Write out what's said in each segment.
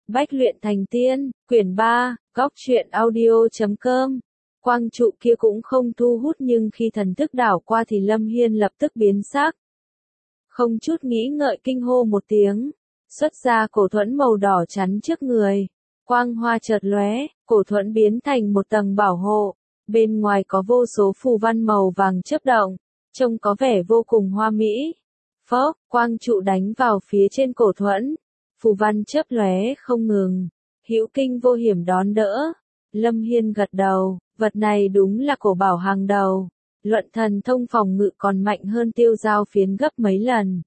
Bách luyện thành tiên, quyển 3, góc truyện audio.com. Quang trụ kia cũng không thu hút nhưng khi thần thức đảo qua thì Lâm Hiên lập tức biến sắc. Không chút nghĩ ngợi kinh hô một tiếng, xuất ra cổ thuẫn màu đỏ chắn trước người. Quang hoa chợt lóe, cổ thuẫn biến thành một tầng bảo hộ, bên ngoài có vô số phù văn màu vàng chớp động, trông có vẻ vô cùng hoa mỹ. Phốc, quang trụ đánh vào phía trên cổ thuẫn, phù văn chớp lóe không ngừng, hữu kinh vô hiểm đón đỡ. Lâm Hiên gật đầu, vật này đúng là cổ bảo hàng đầu, luận thần thông phòng ngự còn mạnh hơn tiêu giao phiến gấp mấy lần.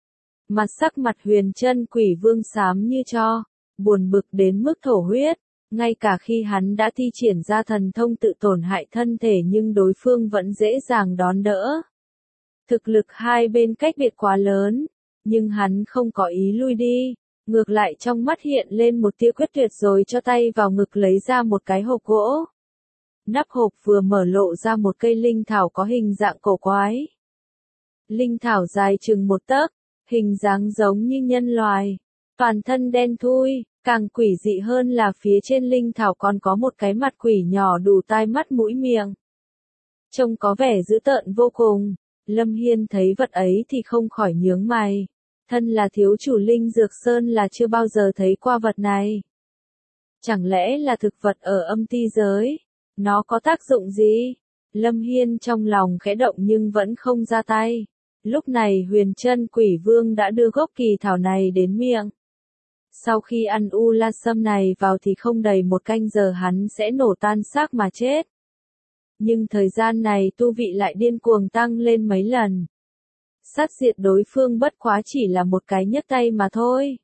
Sắc mặt Huyền Chân Quỷ Vương xám như tro, buồn bực đến mức thổ huyết, ngay cả khi hắn đã thi triển ra thần thông tự tổn hại thân thể nhưng đối phương vẫn dễ dàng đón đỡ. Thực lực hai bên cách biệt quá lớn, nhưng hắn không có ý lui đi, ngược lại trong mắt hiện lên một tia quyết tuyệt rồi cho tay vào ngực lấy ra một cái hộp gỗ. Nắp hộp vừa mở lộ ra một cây linh thảo có hình dạng cổ quái. Linh thảo dài chừng 1 tấc, hình dáng giống như nhân loài, toàn thân đen thui, càng quỷ dị hơn là phía trên linh thảo còn có một cái mặt quỷ nhỏ đủ tai mắt mũi miệng. Trông có vẻ dữ tợn vô cùng, Lâm Hiên thấy vật ấy thì không khỏi nhướng mày. Thân là thiếu chủ Linh Dược Sơn là chưa bao giờ thấy qua vật này. Chẳng lẽ là thực vật ở âm ti giới? Nó có tác dụng gì? Lâm Hiên trong lòng khẽ động nhưng vẫn không ra tay. Lúc này Huyền Chân Quỷ Vương đã đưa gốc kỳ thảo này đến miệng. Sau khi ăn u la sâm này vào thì không đầy 1 canh giờ hắn sẽ nổ tan xác mà chết. Nhưng thời gian này tu vị lại điên cuồng tăng lên mấy lần. Sát diệt đối phương bất quá chỉ là một cái nhấc tay mà thôi.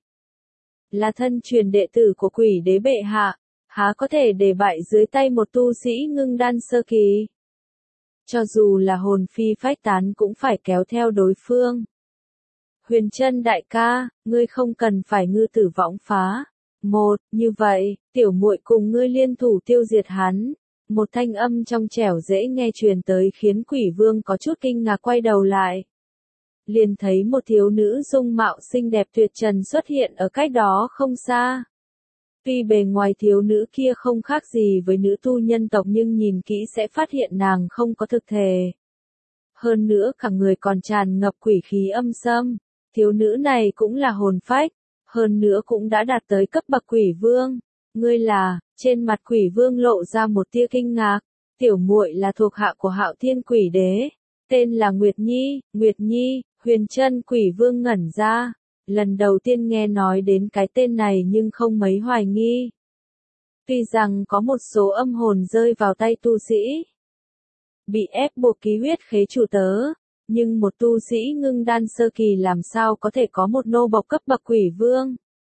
Là thân truyền đệ tử của Quỷ Đế bệ hạ, há có thể để bại dưới tay một tu sĩ ngưng đan sơ kỳ. Cho dù là hồn phi phách tán cũng phải kéo theo đối phương. Huyền Chân đại ca, ngươi không cần phải ngư tử võng phá. Như vậy, tiểu muội cùng ngươi liên thủ tiêu diệt hắn. Một thanh âm trong trẻo dễ nghe truyền tới khiến Quỷ Vương có chút kinh ngạc quay đầu lại. Liền thấy một thiếu nữ dung mạo xinh đẹp tuyệt trần xuất hiện ở cách đó không xa. Tuy bề ngoài thiếu nữ kia không khác gì với nữ tu nhân tộc nhưng nhìn kỹ sẽ phát hiện nàng không có thực thể. Hơn nữa cả người còn tràn ngập quỷ khí âm xâm, thiếu nữ này cũng là hồn phách, hơn nữa cũng đã đạt tới cấp bậc Quỷ Vương. Ngươi là, trên mặt Quỷ Vương lộ ra một tia kinh ngạc, tiểu muội là thuộc hạ của Hạo Thiên Quỷ Đế, tên là Nguyệt Nhi. Huyền Chân Quỷ Vương ngẩn ra, lần đầu tiên nghe nói đến cái tên này nhưng không mấy hoài nghi. Tuy rằng có một số âm hồn rơi vào tay tu sĩ, bị ép buộc ký huyết khế chủ tớ, nhưng một tu sĩ ngưng đan sơ kỳ làm sao có thể có một nô bộc cấp bậc Quỷ Vương.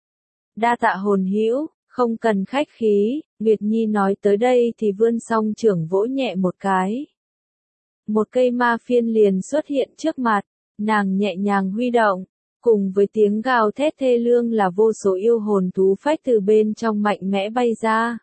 Đa tạ hồn hữu, không cần khách khí, Nguyệt Nhi nói tới đây thì vươn song trưởng vỗ nhẹ một cái. Một cây ma phiên liền xuất hiện trước mặt. Nàng nhẹ nhàng huy động, cùng với tiếng gào thét thê lương là vô số yêu hồn thú phách từ bên trong mạnh mẽ bay ra.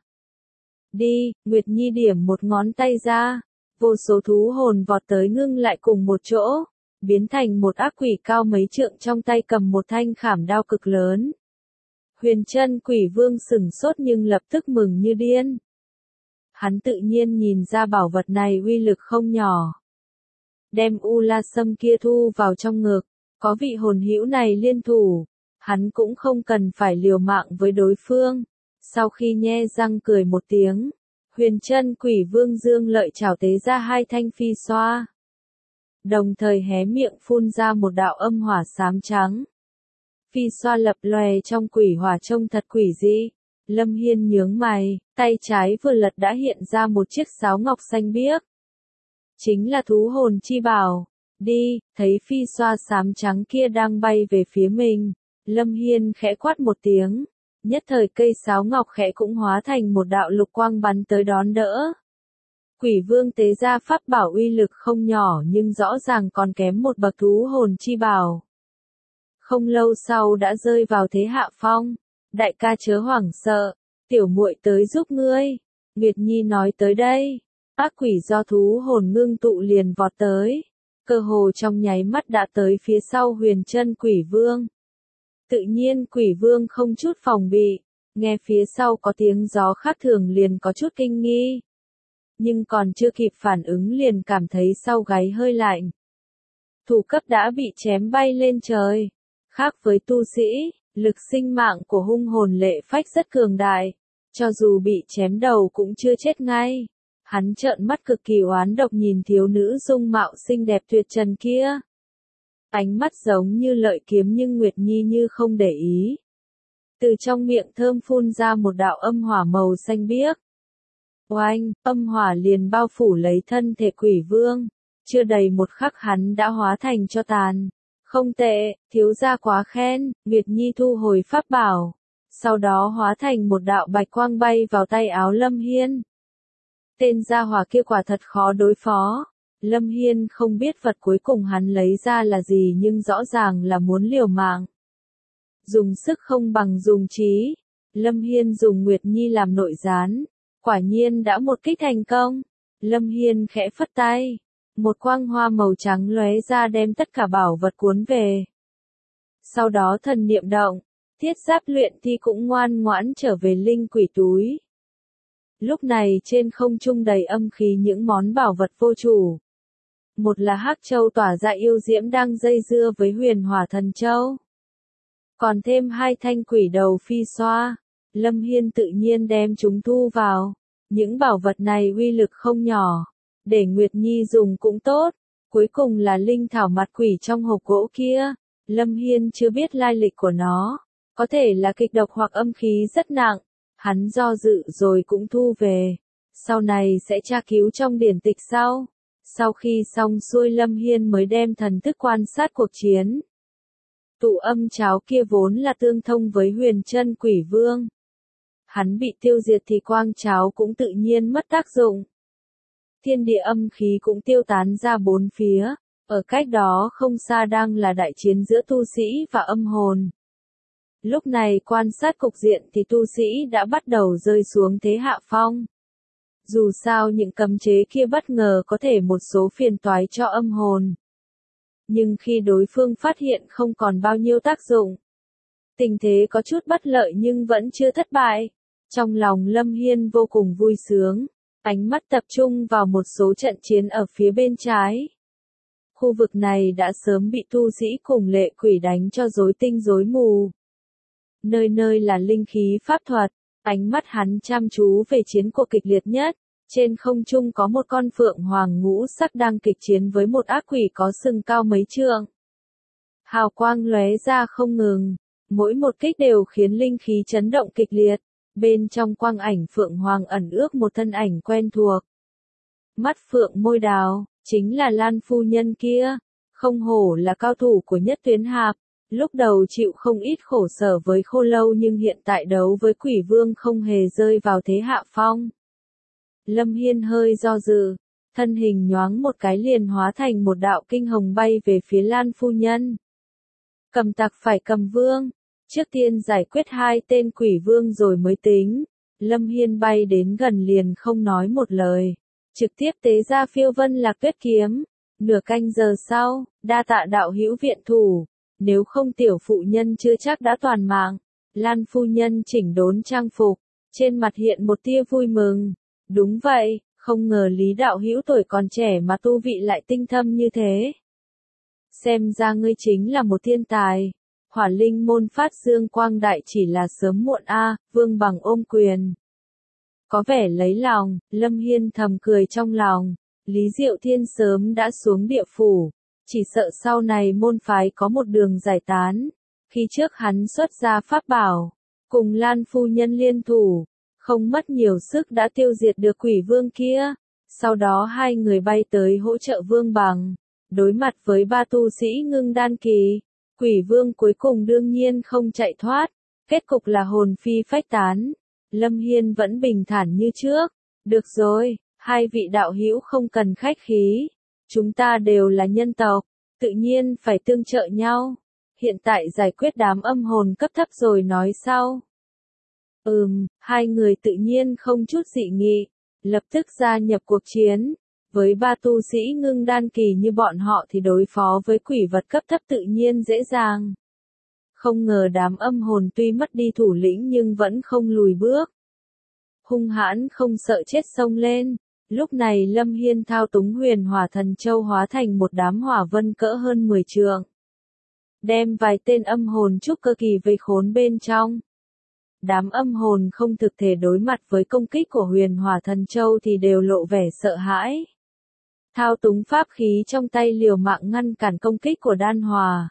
Đi, Nguyệt Nhi điểm một ngón tay ra, vô số thú hồn vọt tới ngưng lại cùng một chỗ, biến thành một ác quỷ cao mấy trượng trong tay cầm một thanh khảm đao cực lớn. Huyền Chân Quỷ Vương sửng sốt nhưng lập tức mừng như điên. Hắn tự nhiên nhìn ra bảo vật này uy lực không nhỏ. Đem u la sâm kia thu vào trong ngực, có vị hồn hữu này liên thủ, hắn cũng không cần phải liều mạng với đối phương. Sau khi nhe răng cười một tiếng, Huyền Chân Quỷ Vương dương lợi chảo tế ra 2 thanh phi xoa. Đồng thời hé miệng phun ra một đạo âm hỏa xám trắng. Phi xoa lập lòe trong quỷ hỏa trông thật quỷ dị. Lâm Hiên nhướng mày, tay trái vừa lật đã hiện ra một chiếc sáo ngọc xanh biếc. Chính là thú hồn chi bảo. Đi, thấy phi xoa xám trắng kia đang bay về phía mình. Lâm Hiên khẽ quát một tiếng. Nhất thời cây sáo ngọc khẽ cũng hóa thành một đạo lục quang bắn tới đón đỡ. Quỷ Vương tế ra pháp bảo uy lực không nhỏ nhưng rõ ràng còn kém một bậc thú hồn chi bảo. Không lâu sau đã rơi vào thế hạ phong. Đại ca chớ hoảng sợ, tiểu muội tới giúp ngươi. Nguyệt Nhi nói tới đây. Ác quỷ do thú hồn ngưng tụ liền vọt tới, cơ hồ trong nháy mắt đã tới phía sau Huyền Chân Quỷ Vương. Tự nhiên Quỷ Vương không chút phòng bị, Nghe phía sau có tiếng gió khác thường liền có chút kinh nghi. Nhưng còn chưa kịp phản ứng liền cảm thấy sau gáy hơi lạnh. Thủ cấp đã bị chém bay lên trời. Khác với tu sĩ, lực sinh mạng của hung hồn lệ phách rất cường đại. Cho dù bị chém đầu cũng chưa chết ngay. Hắn trợn mắt cực kỳ oán độc nhìn thiếu nữ dung mạo xinh đẹp tuyệt trần kia. Ánh mắt giống như lợi kiếm nhưng Nguyệt Nhi như không để ý. Từ trong miệng thơm phun ra một đạo âm hỏa màu xanh biếc. Oanh, âm hỏa liền bao phủ lấy thân thể quỷ vương. Chưa đầy một khắc hắn đã hóa thành cho tàn. Không tệ, thiếu gia quá khen, Nguyệt Nhi thu hồi pháp bảo. Sau đó hóa thành một đạo bạch quang bay vào tay áo Lâm Hiên. Tên gia hỏa kia quả thật khó đối phó. Lâm Hiên không biết vật cuối cùng hắn lấy ra là gì nhưng rõ ràng là muốn liều mạng. Dùng sức không bằng dùng trí. Lâm Hiên dùng Nguyệt Nhi làm nội gián. Quả nhiên đã một kích thành công. Lâm Hiên khẽ phất tay. Một quang hoa màu trắng lóe ra đem tất cả bảo vật cuốn về. Sau đó thần niệm động. Thiết giáp luyện thi cũng ngoan ngoãn trở về linh quỷ túi. Lúc này trên không trung đầy âm khí những món bảo vật vô chủ. Một là hắc châu tỏa ra yêu diễm đang dây dưa với huyền hỏa thần châu. Còn thêm 2 thanh quỷ đầu phi xoa. Lâm Hiên tự nhiên đem chúng thu vào. Những bảo vật này uy lực không nhỏ. Để Nguyệt Nhi dùng cũng tốt. Cuối cùng là linh thảo mặt quỷ trong hộp gỗ kia. Lâm Hiên chưa biết lai lịch của nó. Có thể là kịch độc hoặc âm khí rất nặng. Hắn do dự rồi cũng thu về. Sau này sẽ tra cứu trong điển tịch sau. Sau khi xong xuôi Lâm Hiên mới đem thần thức quan sát cuộc chiến. Tụ âm cháo kia vốn là tương thông với huyền chân quỷ vương. Hắn bị tiêu diệt thì quang cháo cũng tự nhiên mất tác dụng. Thiên địa âm khí cũng tiêu tán ra bốn phía. Ở cách đó không xa đang là đại chiến giữa tu sĩ và âm hồn. Lúc này quan sát cục diện thì tu sĩ đã bắt đầu rơi xuống thế hạ phong. Dù sao những cấm chế kia bất ngờ có thể một số phiền toái cho âm hồn. Nhưng khi đối phương phát hiện không còn bao nhiêu tác dụng. Tình thế có chút bất lợi nhưng vẫn chưa thất bại. Trong lòng Lâm Hiên vô cùng vui sướng. Ánh mắt tập trung vào một số trận chiến ở phía bên trái. Khu vực này đã sớm bị tu sĩ cùng lệ quỷ đánh cho rối tinh rối mù. Nơi nơi là linh khí pháp thuật. Ánh mắt hắn chăm chú về chiến cuộc kịch liệt nhất. Trên không trung có một con phượng hoàng ngũ sắc đang kịch chiến với một ác quỷ có sừng cao mấy trượng. Hào quang lóe ra không ngừng. Mỗi một kích đều khiến linh khí chấn động kịch liệt. Bên trong quang ảnh phượng hoàng ẩn ước một thân ảnh quen thuộc. Mắt phượng môi đào, chính là Lan phu nhân kia. Không hổ là cao thủ của Nhất Tuyến Hạp. Lúc đầu chịu không ít khổ sở với Khô Lâu nhưng hiện tại đấu với quỷ vương không hề rơi vào thế hạ phong. Lâm Hiên hơi do dự, thân hình nhoáng một cái liền hóa thành một đạo kinh hồng bay về phía Lan phu nhân. Cầm tặc phải cầm vương, trước tiên giải quyết 2 tên quỷ vương rồi mới tính. Lâm Hiên bay đến gần liền không nói một lời, trực tiếp tế ra Phiêu Vân Lạc Tuyết kiếm. Nửa canh giờ sau, đa tạ đạo hữu viện thủ, nếu không tiểu phụ nhân chưa chắc đã toàn mạng. Lan phu nhân chỉnh đốn trang phục, trên mặt hiện một tia vui mừng. Đúng vậy, không ngờ Lý đạo hữu tuổi còn trẻ mà tu vị lại tinh thâm như thế. Xem ra ngươi chính là một thiên tài. Hỏa linh môn phát dương quang đại chỉ là sớm muộn a. Vương Bằng ôm quyền. Có vẻ lấy lòng, Lâm Hiên thầm cười trong lòng. Lý Diệu Thiên sớm đã xuống địa phủ. Chỉ sợ sau này môn phái có một đường giải tán. Khi trước hắn xuất ra pháp bảo, cùng Lan phu nhân liên thủ. Không mất nhiều sức đã tiêu diệt được quỷ vương kia. Sau đó 2 người bay tới hỗ trợ Vương Bằng. Đối mặt với 3 tu sĩ ngưng đan kỳ. Quỷ vương cuối cùng đương nhiên không chạy thoát. Kết cục là hồn phi phách tán. Lâm Hiên vẫn bình thản như trước. Được rồi, 2 vị đạo hữu không cần khách khí. Chúng ta đều là nhân tộc. Tự nhiên phải tương trợ nhau. Hiện tại giải quyết đám âm hồn cấp thấp rồi nói sau. 2 người tự nhiên không chút dị nghị, lập tức gia nhập cuộc chiến. Với 3 tu sĩ ngưng đan kỳ như bọn họ thì đối phó với quỷ vật cấp thấp tự nhiên dễ dàng. Không ngờ đám âm hồn tuy mất đi thủ lĩnh nhưng vẫn không lùi bước. Hung hãn không sợ chết xông lên. Lúc này Lâm Hiên thao túng Huyền Hỏa Thần Châu hóa thành một đám hỏa vân cỡ hơn 10 trượng. Đem vài tên âm hồn trúc cơ kỳ vây khốn bên trong. Đám âm hồn không thực thể đối mặt với công kích của Huyền Hỏa Thần Châu thì đều lộ vẻ sợ hãi. Thao túng pháp khí trong tay liều mạng ngăn cản công kích của đan hòa.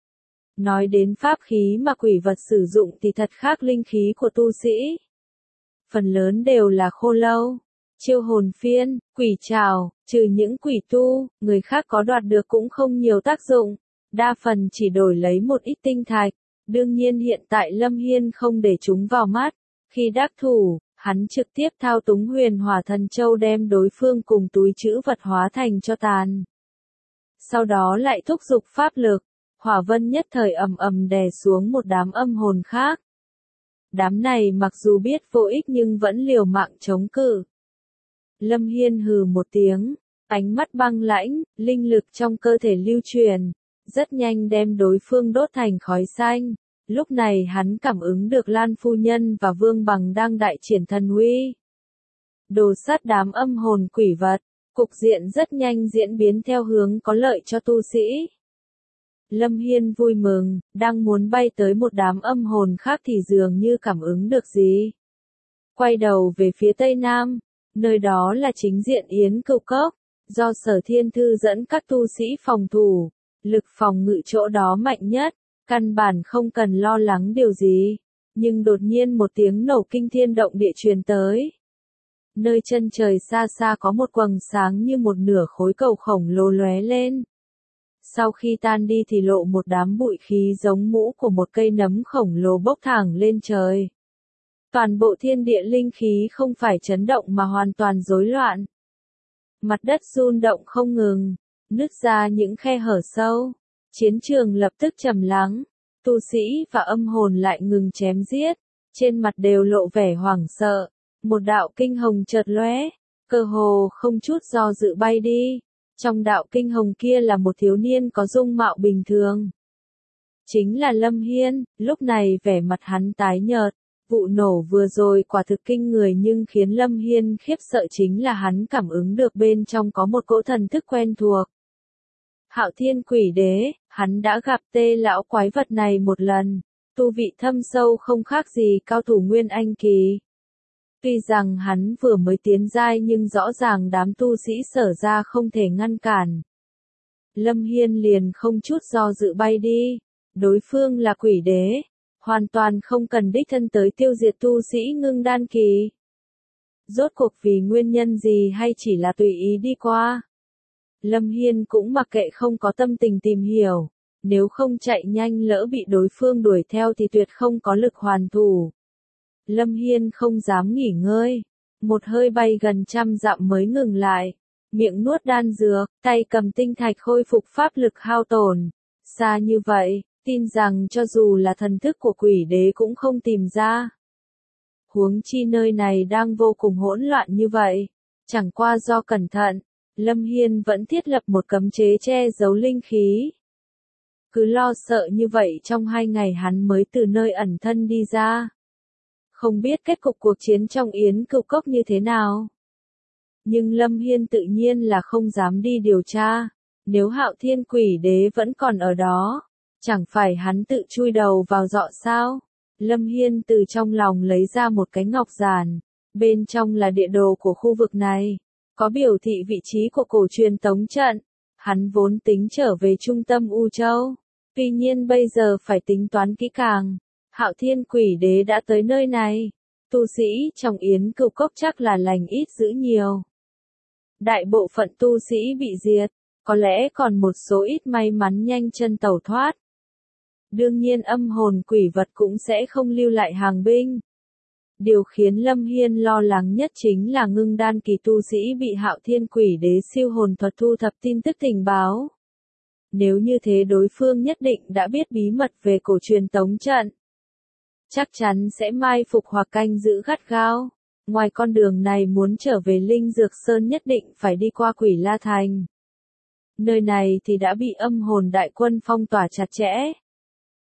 Nói đến pháp khí mà quỷ vật sử dụng thì thật khác linh khí của tu sĩ. Phần lớn đều là khô lâu, chiêu hồn phiên, quỷ trảo, trừ những quỷ tu, người khác có đoạt được cũng không nhiều tác dụng, đa phần chỉ đổi lấy một ít tinh thạch. Đương nhiên hiện tại Lâm Hiên không để chúng vào mắt, khi đắc thủ, hắn trực tiếp thao túng Huyền Hỏa Thần Châu đem đối phương cùng túi trữ vật hóa thành cho tàn. Sau đó lại thúc giục pháp lực, hỏa vân nhất thời ầm ầm đè xuống một đám âm hồn khác. Đám này mặc dù biết vô ích nhưng vẫn liều mạng chống cự. Lâm Hiên hừ một tiếng, ánh mắt băng lãnh, linh lực trong cơ thể lưu truyền, rất nhanh đem đối phương đốt thành khói xanh. Lúc này hắn cảm ứng được Lan Phu Nhân và Vương Bằng đang đại triển thần uy. Đồ sát đám âm hồn quỷ vật, cục diện rất nhanh diễn biến theo hướng có lợi cho tu sĩ. Lâm Hiên vui mừng, đang muốn bay tới một đám âm hồn khác thì dường như cảm ứng được gì. Quay đầu về phía tây nam, nơi đó là chính diện Yến Cửu Cốc, do Sở Thiên Thư dẫn các tu sĩ phòng thủ, lực phòng ngự chỗ đó mạnh nhất, căn bản không cần lo lắng điều gì. Nhưng đột nhiên một tiếng nổ kinh thiên động địa truyền tới. Nơi chân trời xa xa có một quầng sáng như một nửa khối cầu khổng lồ lóe lên. Sau khi tan đi thì lộ một đám bụi khí giống mũ của một cây nấm khổng lồ bốc thẳng lên trời. Toàn bộ thiên địa linh khí không phải chấn động mà hoàn toàn rối loạn. Mặt đất rung động không ngừng, nứt ra những khe hở sâu. Chiến trường lập tức trầm lắng, tu sĩ và âm hồn lại ngừng chém giết, trên mặt đều lộ vẻ hoảng sợ. Một đạo kinh hồng chợt lóe, cơ hồ không chút do dự bay đi. Trong đạo kinh hồng kia là một thiếu niên có dung mạo bình thường. Chính là Lâm Hiên, lúc này vẻ mặt hắn tái nhợt. Vụ nổ vừa rồi quả thực kinh người nhưng khiến Lâm Hiên khiếp sợ chính là hắn cảm ứng được bên trong có một cỗ thần thức quen thuộc. Hạo Thiên Quỷ Đế, hắn đã gặp tê lão quái vật này một lần, tu vị thâm sâu không khác gì cao thủ Nguyên Anh kỳ. Tuy rằng hắn vừa mới tiến giai nhưng rõ ràng đám tu sĩ Sở ra không thể ngăn cản. Lâm Hiên liền không chút do dự bay đi, đối phương là quỷ đế, hoàn toàn không cần đích thân tới tiêu diệt tu sĩ ngưng đan kỳ. Rốt cuộc vì nguyên nhân gì hay chỉ là tùy ý đi qua? Lâm Hiên cũng mặc kệ không có tâm tình tìm hiểu, nếu không chạy nhanh lỡ bị đối phương đuổi theo thì tuyệt không có lực hoàn thủ. Lâm Hiên không dám nghỉ ngơi, một hơi bay gần 100 dặm mới ngừng lại, miệng nuốt đan dược, tay cầm tinh thạch khôi phục pháp lực hao tổn. Xa như vậy, tin rằng cho dù là thần thức của quỷ đế cũng không tìm ra. Huống chi nơi này đang vô cùng hỗn loạn như vậy, chẳng qua do cẩn thận, Lâm Hiên vẫn thiết lập một cấm chế che giấu linh khí. Cứ lo sợ như vậy trong 2 ngày hắn mới từ nơi ẩn thân đi ra. Không biết kết cục cuộc chiến trong Yến Cửu Cốc như thế nào. Nhưng Lâm Hiên tự nhiên là không dám đi điều tra. Nếu Hạo Thiên Quỷ Đế vẫn còn ở đó, chẳng phải hắn tự chui đầu vào dọ sao? Lâm Hiên từ trong lòng lấy ra một cái ngọc giản. Bên trong là địa đồ của khu vực này. Có biểu thị vị trí của cổ truyền tống trận. Hắn vốn tính trở về trung tâm U Châu. Tuy nhiên bây giờ phải tính toán kỹ càng. Hạo Thiên Quỷ Đế đã tới nơi này. Tu sĩ trong Yến Cửu Cốc chắc là lành ít dữ nhiều. Đại bộ phận tu sĩ bị diệt. Có lẽ còn một số ít may mắn nhanh chân tẩu thoát. Đương nhiên âm hồn quỷ vật cũng sẽ không lưu lại hàng binh. Điều khiến Lâm Hiên lo lắng nhất chính là ngưng đan kỳ tu sĩ bị Hạo Thiên Quỷ Đế siêu hồn thuật thu thập tin tức tình báo. Nếu như thế đối phương nhất định đã biết bí mật về cổ truyền tống trận. Chắc chắn sẽ mai phục hoặc canh giữ gắt gao. Ngoài con đường này muốn trở về Linh Dược Sơn nhất định phải đi qua Quỷ La Thành. Nơi này thì đã bị âm hồn đại quân phong tỏa chặt chẽ.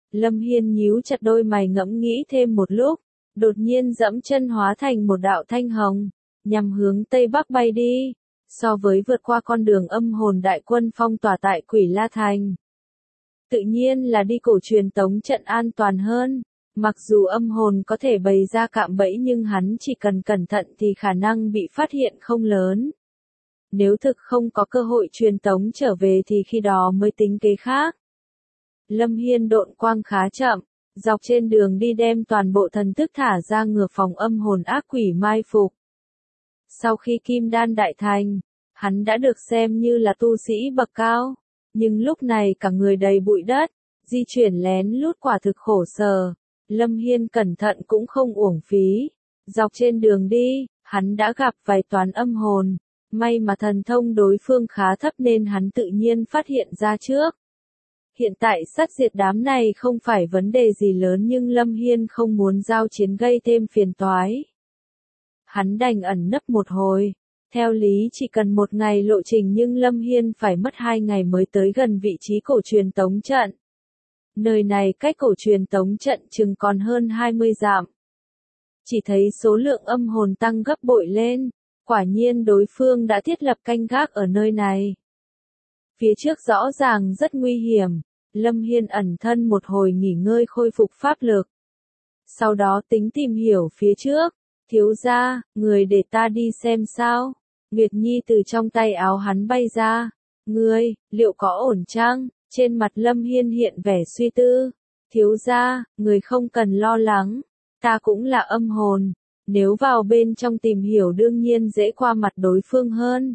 Lâm Hiên nhíu chặt đôi mày ngẫm nghĩ thêm một lúc, đột nhiên dẫm chân hóa thành một đạo thanh hồng, nhằm hướng Tây Bắc bay đi. So với vượt qua con đường âm hồn đại quân phong tỏa tại Quỷ La Thành, tự nhiên là đi cổ truyền tống trận an toàn hơn. Mặc dù âm hồn có thể bày ra cạm bẫy nhưng hắn chỉ cần cẩn thận thì khả năng bị phát hiện không lớn. Nếu thực không có cơ hội truyền tống trở về thì khi đó mới tính kế khác. Lâm Hiên độn quang khá chậm, dọc trên đường đi đem toàn bộ thần thức thả ra ngừa phòng âm hồn ác quỷ mai phục. Sau khi kim đan đại thành, hắn đã được xem như là tu sĩ bậc cao, nhưng lúc này cả người đầy bụi đất, di chuyển lén lút quả thực khổ sở. Lâm Hiên cẩn thận cũng không uổng phí. Dọc trên đường đi, hắn đã gặp vài toán âm hồn, may mà thần thông đối phương khá thấp nên hắn tự nhiên phát hiện ra trước. Hiện tại sát diệt đám này không phải vấn đề gì lớn nhưng Lâm Hiên không muốn giao chiến gây thêm phiền toái. Hắn đành ẩn nấp một hồi. Theo lý chỉ cần một ngày lộ trình nhưng Lâm Hiên phải mất 2 ngày mới tới gần vị trí cổ truyền tống trận. Nơi này cách cổ truyền tống trận chừng còn hơn 20 dặm. Chỉ thấy số lượng âm hồn tăng gấp bội lên, quả nhiên đối phương đã thiết lập canh gác ở nơi này. Phía trước rõ ràng rất nguy hiểm, Lâm Hiên ẩn thân một hồi nghỉ ngơi khôi phục pháp lực. Sau đó tính tìm hiểu phía trước, thiếu gia, người để ta đi xem sao. Nguyệt Nhi từ trong tay áo hắn bay ra. Ngươi, liệu có ổn chăng? Trên mặt Lâm Hiên hiện vẻ suy tư. Thiếu gia, người không cần lo lắng. Ta cũng là âm hồn. Nếu vào bên trong tìm hiểu đương nhiên dễ qua mặt đối phương hơn.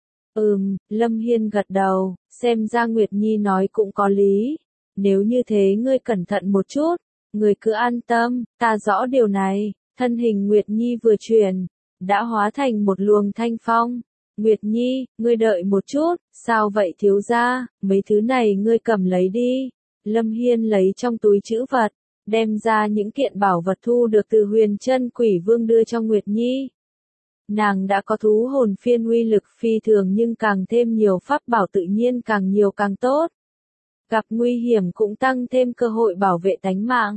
Lâm Hiên gật đầu, xem ra Nguyệt Nhi nói cũng có lý. Nếu như thế ngươi cẩn thận một chút. Người cứ an tâm, ta rõ điều này. Thân hình Nguyệt Nhi vừa chuyển, đã hóa thành một luồng thanh phong. Nguyệt Nhi, ngươi đợi một chút, sao vậy thiếu gia, mấy thứ này ngươi cầm lấy đi. Lâm Hiên lấy trong túi trữ vật, đem ra những kiện bảo vật thu được từ Huyền Chân Quỷ Vương đưa cho Nguyệt Nhi. Nàng đã có thú hồn phiên uy lực phi thường nhưng càng thêm nhiều pháp bảo tự nhiên càng nhiều càng tốt. Gặp nguy hiểm cũng tăng thêm cơ hội bảo vệ tánh mạng.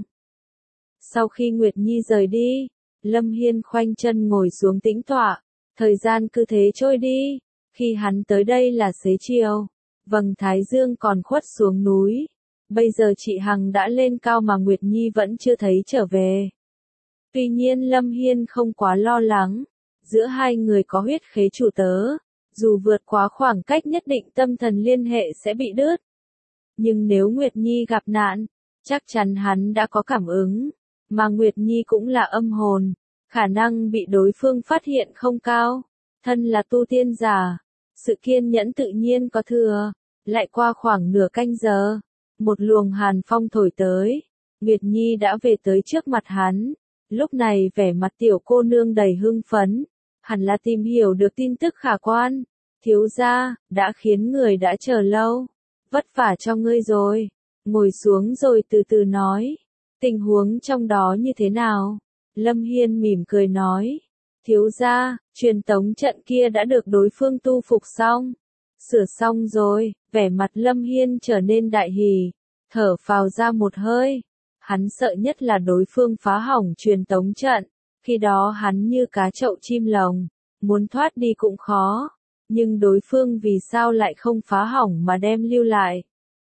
Sau khi Nguyệt Nhi rời đi, Lâm Hiên khoanh chân ngồi xuống tĩnh tọa, thời gian cứ thế trôi đi, khi hắn tới đây là xế chiều, vầng thái dương còn khuất xuống núi, bây giờ chị Hằng đã lên cao mà Nguyệt Nhi vẫn chưa thấy trở về. Tuy nhiên Lâm Hiên không quá lo lắng, giữa hai người có huyết khế chủ tớ, dù vượt quá khoảng cách nhất định tâm thần liên hệ sẽ bị đứt. Nhưng nếu Nguyệt Nhi gặp nạn, chắc chắn hắn đã có cảm ứng. Mà Nguyệt Nhi cũng là âm hồn, khả năng bị đối phương phát hiện không cao. Thân là tu tiên giả, sự kiên nhẫn tự nhiên có thừa. Lại qua khoảng nửa canh giờ, một luồng hàn phong thổi tới, Nguyệt Nhi đã về tới trước mặt hắn. Lúc này vẻ mặt tiểu cô nương đầy hưng phấn, hẳn là tìm hiểu được tin tức khả quan. Thiếu gia, đã khiến người đã chờ lâu, vất vả cho ngươi rồi. Ngồi xuống rồi từ từ nói. Tình huống trong đó như thế nào? Lâm Hiên mỉm cười nói. Thiếu gia, truyền tống trận kia đã được đối phương tu phục xong. Sửa xong rồi, vẻ mặt Lâm Hiên trở nên đại hỉ, thở phào ra một hơi. Hắn sợ nhất là đối phương phá hỏng truyền tống trận, khi đó hắn như cá chậu chim lồng, muốn thoát đi cũng khó. Nhưng đối phương vì sao lại không phá hỏng mà đem lưu lại?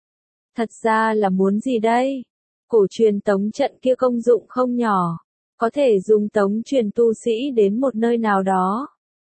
Thật ra là muốn gì đây? Cổ truyền tống trận kia công dụng không nhỏ, có thể dùng tống truyền tu sĩ đến một nơi nào đó.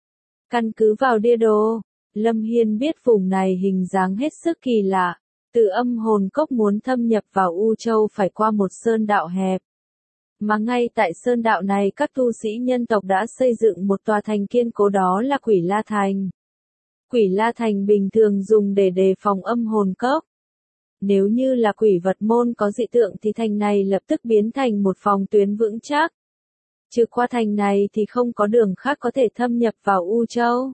Căn cứ vào địa đồ, Lâm Hiên biết vùng này hình dáng hết sức kỳ lạ, từ âm hồn cốc muốn thâm nhập vào U Châu phải qua một sơn đạo hẹp. Mà ngay tại sơn đạo này các tu sĩ nhân tộc đã xây dựng một tòa thành kiên cố đó là Quỷ La Thành. Quỷ La Thành bình thường dùng để đề phòng âm hồn cốc. Nếu như là quỷ vật môn có dị tượng thì thành này lập tức biến thành một phòng tuyến vững chắc. Trừ qua thành này thì không có đường khác có thể thâm nhập vào U Châu.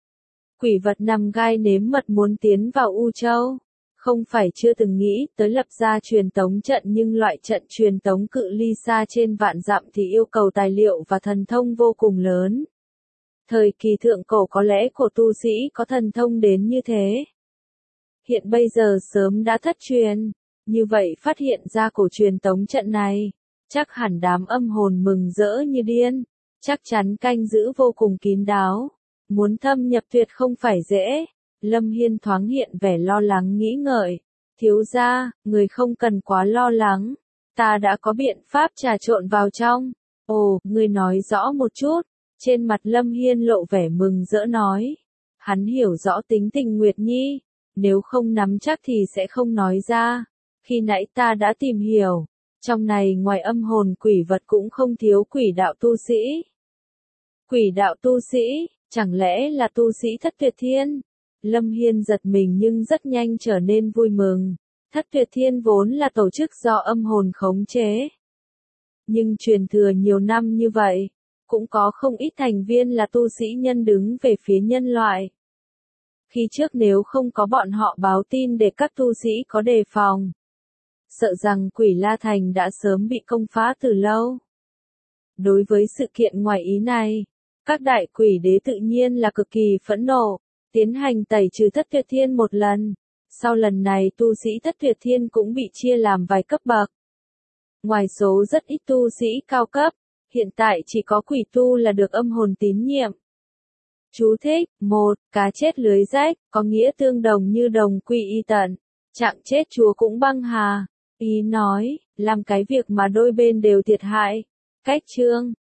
Quỷ vật nằm gai nếm mật muốn tiến vào U Châu. Không phải chưa từng nghĩ tới lập ra truyền tống trận nhưng loại trận truyền tống cự ly xa trên vạn dặm thì yêu cầu tài liệu và thần thông vô cùng lớn. Thời kỳ thượng cổ có lẽ cổ tu sĩ có thần thông đến như thế. Hiện bây giờ sớm đã thất truyền, Như vậy phát hiện ra cổ truyền tống trận này, chắc hẳn đám âm hồn mừng rỡ như điên, chắc chắn canh giữ vô cùng kín đáo, muốn thâm nhập tuyệt không phải dễ. Lâm Hiên thoáng hiện vẻ lo lắng nghĩ ngợi, thiếu gia, người không cần quá lo lắng, ta đã có biện pháp trà trộn vào trong. Ồ, người nói rõ một chút. Trên mặt Lâm Hiên lộ vẻ mừng rỡ nói, hắn hiểu rõ tính tình Nguyệt Nhi, nếu không nắm chắc thì sẽ không nói ra. Khi nãy ta đã tìm hiểu, trong này ngoài âm hồn quỷ vật cũng không thiếu quỷ đạo tu sĩ. Quỷ đạo tu sĩ, chẳng lẽ là tu sĩ Thất Tuyệt Thiên? Lâm Hiên giật mình nhưng rất nhanh trở nên vui mừng. Thất Tuyệt Thiên vốn là tổ chức do âm hồn khống chế. Nhưng truyền thừa nhiều năm như vậy, cũng có không ít thành viên là tu sĩ nhân đứng về phía nhân loại. Khi trước nếu không có bọn họ báo tin để các tu sĩ có đề phòng, sợ rằng Quỷ La Thành đã sớm bị công phá từ lâu. Đối với sự kiện ngoài ý này, các đại quỷ đế tự nhiên là cực kỳ phẫn nộ, tiến hành tẩy trừ Thất Tuyệt Thiên một lần. Sau lần này tu sĩ Thất Tuyệt Thiên cũng bị chia làm vài cấp bậc. Ngoài số rất ít tu sĩ cao cấp, hiện tại chỉ có quỷ tu là được âm hồn tín nhiệm. Chú thích: 1. Cá chết lưới rách, có nghĩa tương đồng như đồng quy y tận. Trạng chết chúa cũng băng hà. Ý nói, làm cái việc mà đôi bên đều thiệt hại. Cách chương